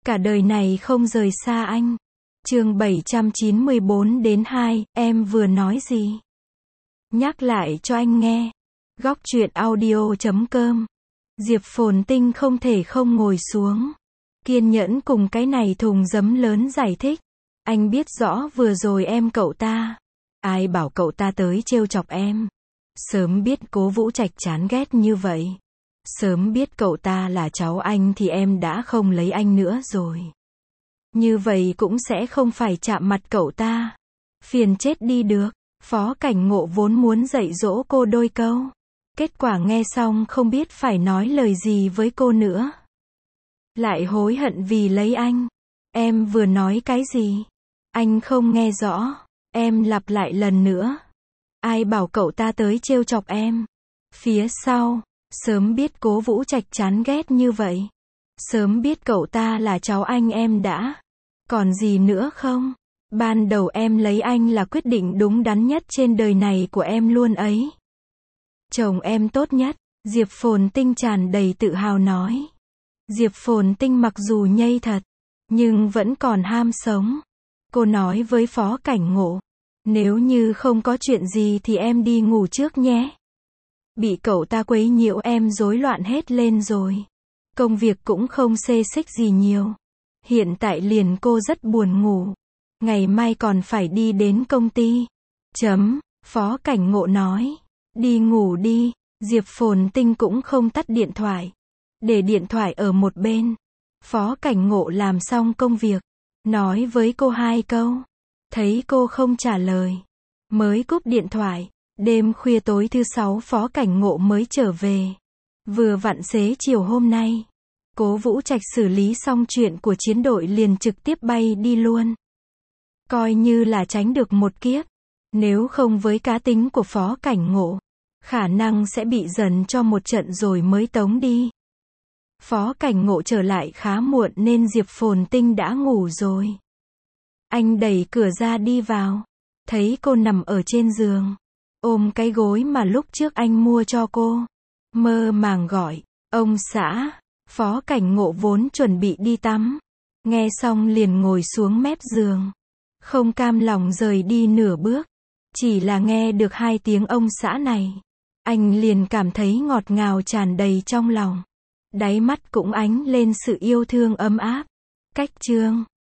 cả đời này không rời xa anh. Chương 794-2, em vừa nói gì? Nhắc lại cho anh nghe. Góc truyện audio.com. Diệp Phồn Tinh không thể không ngồi xuống, kiên nhẫn cùng cái này thùng giấm lớn giải thích. Anh biết rõ vừa rồi em cậu ta. Ai bảo cậu ta tới trêu chọc em. Sớm biết Cố Vũ Trạch chán ghét như vậy. Sớm biết cậu ta là cháu anh thì em đã không lấy anh nữa rồi. Như vậy cũng sẽ không phải chạm mặt cậu ta. Phiền chết đi được. Phó Cảnh Ngộ vốn muốn dạy dỗ cô đôi câu. Kết quả nghe xong không biết phải nói lời gì với cô nữa. Lại hối hận vì lấy anh. Em vừa nói cái gì? Anh không nghe rõ. Em lặp lại lần nữa. Ai bảo cậu ta tới trêu chọc em? Phía sau, sớm biết Cố Vũ Trạch chán ghét như vậy. Sớm biết cậu ta là cháu anh em đã. Còn gì nữa không? Ban đầu em lấy anh là quyết định đúng đắn nhất trên đời này của em luôn ấy. Chồng em tốt nhất, Diệp Phồn Tinh tràn đầy tự hào nói. Diệp Phồn Tinh mặc dù nhây thật, nhưng vẫn còn ham sống. Cô nói với Phó Cảnh Ngộ, nếu như không có chuyện gì thì em đi ngủ trước nhé. Bị cậu ta quấy nhiễu em rối loạn hết lên rồi. Công việc cũng không xê xích gì nhiều. Hiện tại liền cô rất buồn ngủ. Ngày mai còn phải đi đến công ty. Phó Cảnh Ngộ nói. Đi ngủ đi. Diệp Phồn Tinh cũng không tắt điện thoại. Để điện thoại ở một bên. Phó Cảnh Ngộ làm xong công việc. Nói với cô 2 câu. Thấy cô không trả lời. Mới cúp điện thoại. Đêm khuya tối thứ 6 Phó Cảnh Ngộ mới trở về. Vừa vặn xế chiều hôm nay. Cố Vũ Trạch xử lý xong chuyện của chiến đội liền trực tiếp bay đi luôn. Coi như là tránh được một kiếp. Nếu không với cá tính của Phó Cảnh Ngộ, khả năng sẽ bị dần cho một trận rồi mới tống đi. Phó Cảnh Ngộ trở lại khá muộn nên Diệp Phồn Tinh đã ngủ rồi. Anh đẩy cửa ra đi vào. Thấy cô nằm ở trên giường. Ôm cái gối mà lúc trước anh mua cho cô. Mơ màng gọi, ông xã. Phó Cảnh Ngộ vốn chuẩn bị đi tắm. Nghe xong liền ngồi xuống mép giường. Không cam lòng rời đi nửa bước. Chỉ là nghe được 2 tiếng ông xã này. Anh liền cảm thấy ngọt ngào tràn đầy trong lòng. Đáy mắt cũng ánh lên sự yêu thương ấm áp. Cách chương